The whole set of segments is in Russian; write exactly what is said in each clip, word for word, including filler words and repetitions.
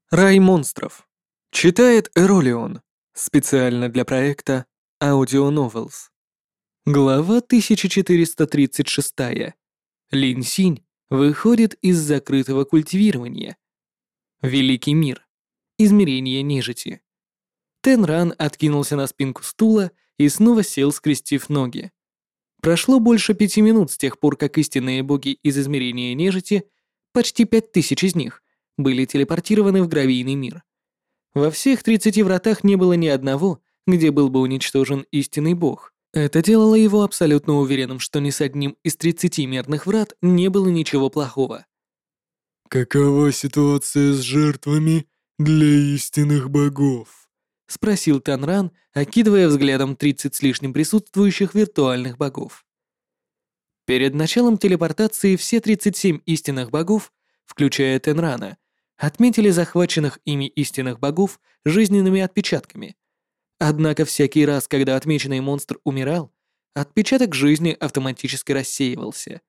Рай монстров. Читает Эролион. Специально для проекта Audio Novels. Глава тысяча четыреста тридцать шесть. Лин Синь выходит из закрытого культивирования. Великий мир. Измерение нежити. Тен Ран откинулся на спинку стула и снова сел, скрестив ноги. Прошло больше пяти минут с тех пор, как истинные боги из измерения нежити, почти пять тысяч из них, были телепортированы в гравийный мир. Во всех тридцати вратах не было ни одного, где был бы уничтожен истинный бог. Это делало его абсолютно уверенным, что ни с одним из тридцати мирных врат не было ничего плохого. «Какова ситуация с жертвами для истинных богов?» — спросил Танран, окидывая взглядом тридцать с лишним присутствующих виртуальных богов. Перед началом телепортации все тридцать семь истинных богов, включая Тенрана, отметили захваченных ими истинных богов жизненными отпечатками. Однако всякий раз, когда отмеченный монстр умирал, отпечаток жизни автоматически рассеивался.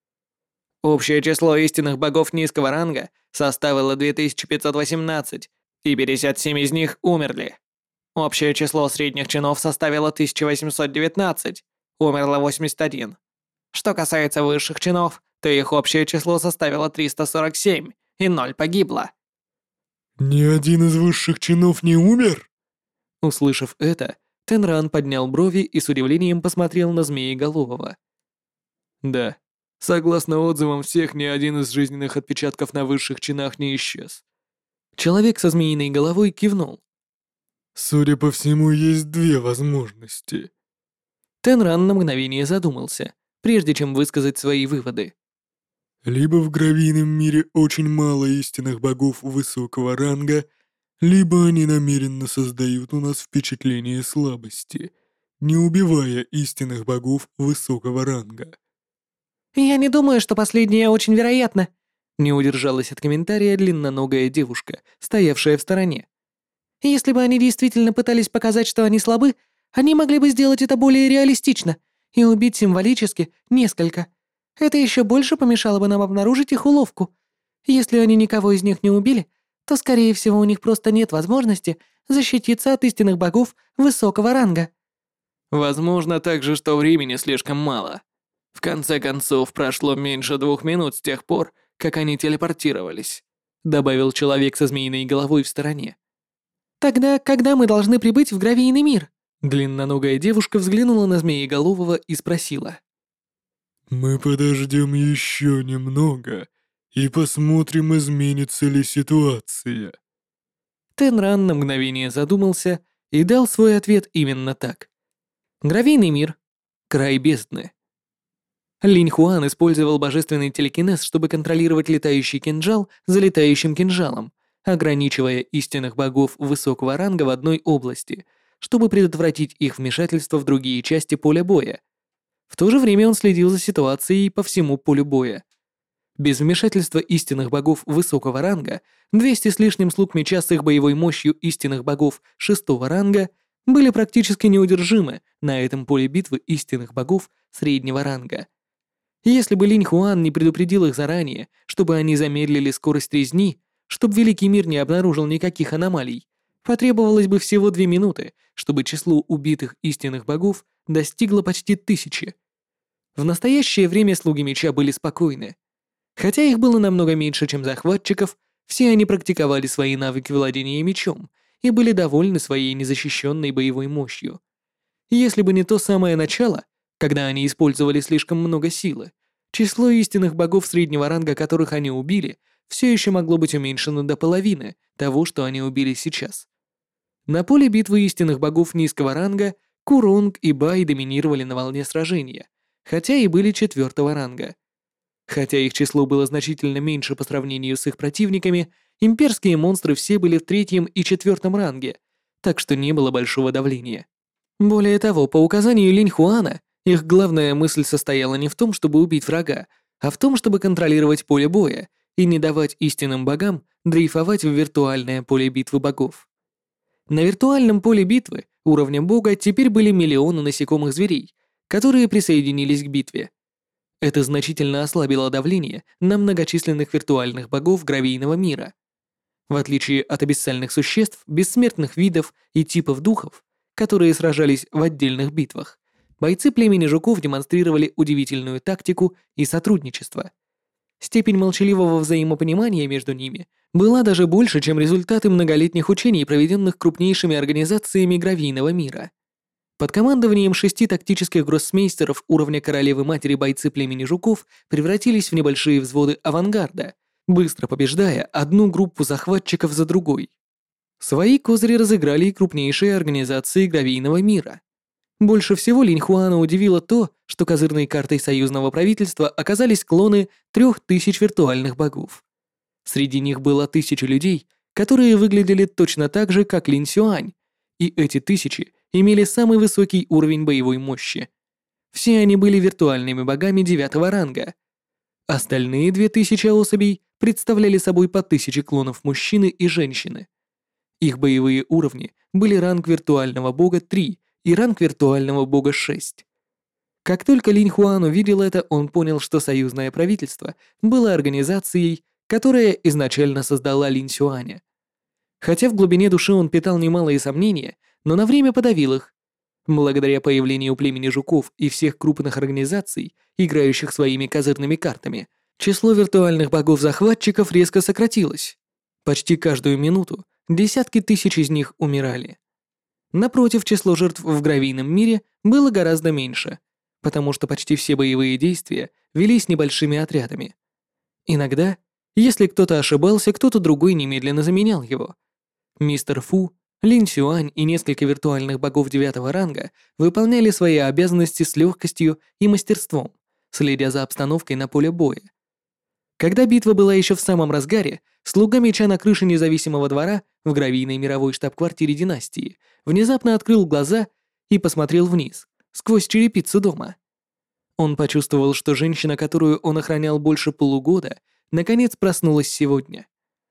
Общее число истинных богов низкого ранга составило две тысячи пятьсот восемнадцать, и пятьдесят семь из них умерли. Общее число средних чинов составило тысяча восемьсот девятнадцать, умерло восемьдесят один. Что касается высших чинов, то их общее число составило триста сорок семь, и ноль погибло. «Ни один из высших чинов не умер?» Услышав это, Тенран поднял брови и с удивлением посмотрел на Змееголового. Да, согласно отзывам всех, ни один из жизненных отпечатков на высших чинах не исчез. Человек со змеиной головой кивнул. «Судя по всему, есть две возможности». Тенран на мгновение задумался, прежде чем высказать свои выводы. «Либо в гравийном мире очень мало истинных богов высокого ранга, либо они намеренно создают у нас впечатление слабости, не убивая истинных богов высокого ранга». «Я не думаю, что последнее очень вероятно», — не удержалась от комментария длинноногая девушка, стоявшая в стороне. «Если бы они действительно пытались показать, что они слабы, они могли бы сделать это более реалистично и убить символически несколько. Это еще больше помешало бы нам обнаружить их уловку. Если они никого из них не убили, то, скорее всего, у них просто нет возможности защититься от истинных богов высокого ранга». Возможно также, что времени слишком мало. В конце концов, прошло меньше двух минут с тех пор, как они телепортировались, добавил человек со змеиной головой в стороне. «Тогда когда мы должны прибыть в гравийный мир?» Длинноногая девушка взглянула на Змееголового и спросила. «Мы подождем еще немного и посмотрим, изменится ли ситуация». Тенран на мгновение задумался и дал свой ответ именно так. Гравийный мир. Край бездны. Линь Хуан использовал божественный телекинез, чтобы контролировать летающий кинжал за летающим кинжалом, ограничивая истинных богов высокого ранга в одной области, чтобы предотвратить их вмешательство в другие части поля боя. В то же время он следил за ситуацией по всему полю боя. Без вмешательства истинных богов высокого ранга двести с лишним слуг меча с их боевой мощью истинных богов шестого ранга были практически неудержимы на этом поле битвы истинных богов среднего ранга. Если бы Линь Хуан не предупредил их заранее, чтобы они замедлили скорость резни, чтобы Великий мир не обнаружил никаких аномалий, потребовалось бы всего две минуты, чтобы число убитых истинных богов достигло почти тысячи. В настоящее время слуги меча были спокойны. Хотя их было намного меньше, чем захватчиков, все они практиковали свои навыки владения мечом и были довольны своей незащищенной боевой мощью. Если бы не то самое начало, когда они использовали слишком много силы, число истинных богов среднего ранга, которых они убили, все еще могло быть уменьшено до половины того, что они убили сейчас. На поле битвы истинных богов низкого ранга Куронг и Бай доминировали на волне сражения, хотя и были четвертого ранга. Хотя их число было значительно меньше по сравнению с их противниками, имперские монстры все были в третьем и четвертом ранге, так что не было большого давления. Более того, по указанию Линь Хуана, их главная мысль состояла не в том, чтобы убить врага, а в том, чтобы контролировать поле боя и не давать истинным богам дрейфовать в виртуальное поле битвы богов. На виртуальном поле битвы уровня бога теперь были миллионы насекомых зверей, которые присоединились к битве. Это значительно ослабило давление на многочисленных виртуальных богов гравийного мира. В отличие от абиссальных существ, бессмертных видов и типов духов, которые сражались в отдельных битвах, бойцы племени жуков демонстрировали удивительную тактику и сотрудничество. Степень молчаливого взаимопонимания между ними была даже больше, чем результаты многолетних учений, проведенных крупнейшими организациями гравийного мира. Под командованием шести тактических гроссмейстеров уровня королевы-матери бойцы племени жуков превратились в небольшие взводы авангарда, быстро побеждая одну группу захватчиков за другой. Свои козыри разыграли и крупнейшие организации гравийного мира. Больше всего Линь Хуана удивило то, что козырной картой союзного правительства оказались клоны трех тысяч виртуальных богов. Среди них было тысячи людей, которые выглядели точно так же, как Линь Сюань, и эти тысячи имели самый высокий уровень боевой мощи. Все они были виртуальными богами девятого ранга. Остальные две тысячи особей представляли собой по тысяче клонов мужчины и женщины. Их боевые уровни были ранг виртуального бога три и ранг виртуального бога шесть. Как только Линь Хуан увидел это, он понял, что союзное правительство было организацией, которая изначально создала Линь Сюаня. Хотя в глубине души он питал немалые сомнения, но на время подавил их. Благодаря появлению племени жуков и всех крупных организаций, играющих своими козырными картами, число виртуальных богов-захватчиков резко сократилось. Почти каждую минуту десятки тысяч из них умирали. Напротив, число жертв в гравийном мире было гораздо меньше, потому что почти все боевые действия велись небольшими отрядами. Иногда, если кто-то ошибался, кто-то другой немедленно заменял его. Мистер Фу, Линь Сюань и несколько виртуальных богов девятого ранга выполняли свои обязанности с легкостью и мастерством, следя за обстановкой на поле боя. Когда битва была еще в самом разгаре, слуга меча на крыше независимого двора в гравийной мировой штаб-квартире династии внезапно открыл глаза и посмотрел вниз, сквозь черепицу дома. Он почувствовал, что женщина, которую он охранял больше полугода, наконец проснулась сегодня.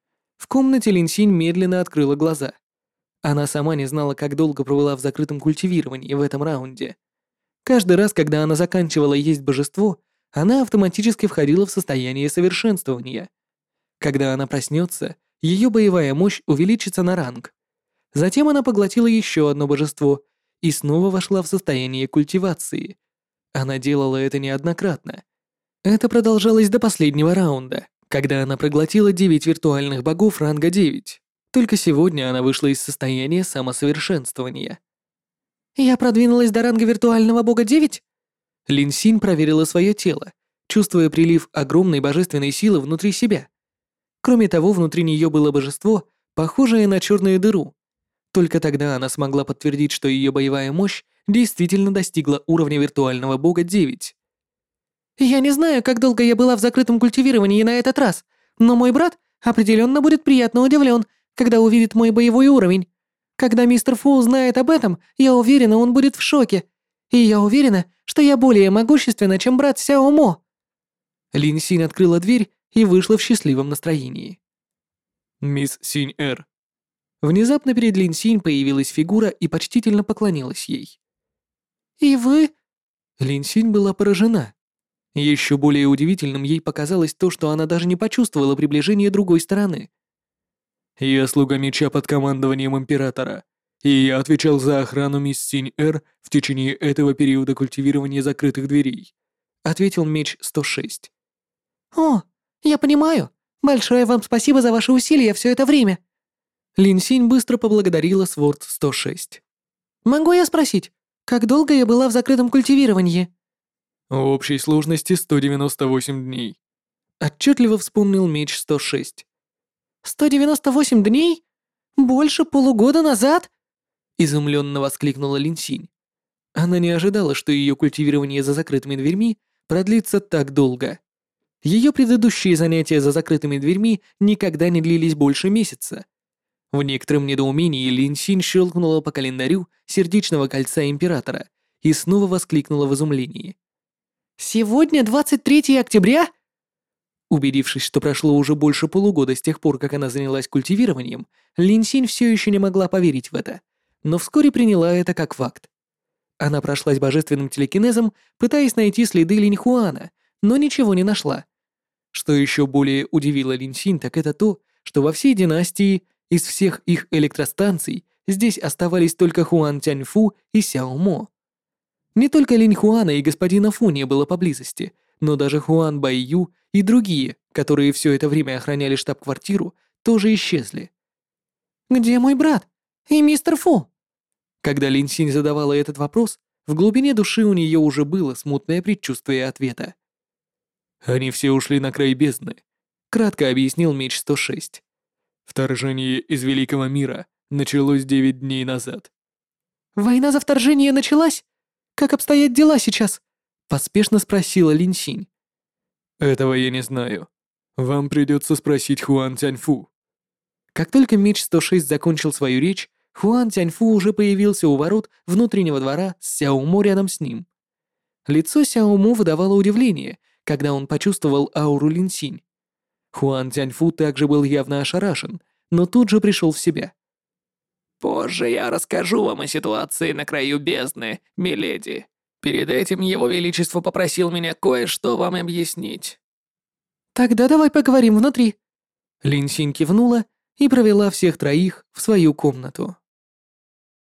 В комнате Лин Синь медленно открыла глаза. Она сама не знала, как долго провела в закрытом культивировании в этом раунде. Каждый раз, когда она заканчивала есть божество, она автоматически входила в состояние совершенствования. Когда она проснется, ее боевая мощь увеличится на ранг. Затем она поглотила еще одно божество и снова вошла в состояние культивации. Она делала это неоднократно. Это продолжалось до последнего раунда, когда она проглотила девять виртуальных богов ранга девять. Только сегодня она вышла из состояния самосовершенствования. «Я продвинулась до ранга виртуального бога девять?» Лин Синь проверила свое тело, чувствуя прилив огромной божественной силы внутри себя. Кроме того, внутри нее было божество, похожее на черную дыру. Только тогда она смогла подтвердить, что ее боевая мощь действительно достигла уровня виртуального бога девять. «Я не знаю, как долго я была в закрытом культивировании на этот раз, но мой брат определенно будет приятно удивлен, когда увидит мой боевой уровень. Когда мистер Фу узнает об этом, я уверена, он будет в шоке. И я уверена, что я более могущественна, чем брат Сяо Мо». Лин Синь открыла дверь и вышла в счастливом настроении. «Мисс Синь-Эр». Внезапно перед Лин Синь появилась фигура и почтительно поклонилась ей. «И вы?» Лин Синь была поражена. Еще более удивительным ей показалось то, что она даже не почувствовала приближения другой стороны. «Я слуга меча под командованием Императора, и я отвечал за охрану мисс Синь-Эр в течение этого периода культивирования закрытых дверей», ответил меч сто шесть. «О, я понимаю. Большое вам спасибо за ваши усилия все это время». Лин Синь быстро поблагодарила Сворд сто шесть. «Могу я спросить, как долго я была в закрытом культивировании?» «В общей сложности сто девяносто восемь дней». Отчетливо вспомнил меч сто шесть. «сто девяносто восемь дней? Больше полугода назад?» Изумленно воскликнула Лин Синь. Она не ожидала, что ее культивирование за закрытыми дверьми продлится так долго. Ее предыдущие занятия за закрытыми дверьми никогда не длились больше месяца. В некотором недоумении Лин Синь щелкнула по календарю сердечного кольца Императора и снова воскликнула в изумлении. «Сегодня двадцать третьего октября?» Убедившись, что прошло уже больше полугода с тех пор, как она занялась культивированием, Лин Синь все еще не могла поверить в это, но вскоре приняла это как факт. Она прошлась божественным телекинезом, пытаясь найти следы Линь Хуана, но ничего не нашла. Что еще более удивило Лин Синь, так это то, что во всей династии из всех их электростанций здесь оставались только Хуан Тяньфу и Сяо Мо. Не только Линь Хуана и господина Фу не было поблизости, но даже Хуан Байю и другие, которые все это время охраняли штаб-квартиру, тоже исчезли. «Где мой брат? И мистер Фу?» Когда Лин Синь задавала этот вопрос, в глубине души у нее уже было смутное предчувствие ответа. «Они все ушли на край бездны», — кратко объяснил Меч сто шесть. «Вторжение из Великого мира началось девять дней назад». «Война за вторжение началась? Как обстоят дела сейчас?» — поспешно спросила Лин Синь. «Этого я не знаю. Вам придется спросить Хуан Тяньфу». Как только Меч сто шесть закончил свою речь, Хуан Тяньфу уже появился у ворот внутреннего двора с Сяомо рядом с ним. Лицо Сяомо выдавало удивление, когда он почувствовал ауру Лин Синь. Хуан Тяньфу также был явно ошарашен, но тут же пришел в себя. «Позже я расскажу вам о ситуации на краю бездны, миледи. Перед этим его величество попросил меня кое-что вам объяснить». «Тогда давай поговорим внутри». Лин Синь кивнула и провела всех троих в свою комнату.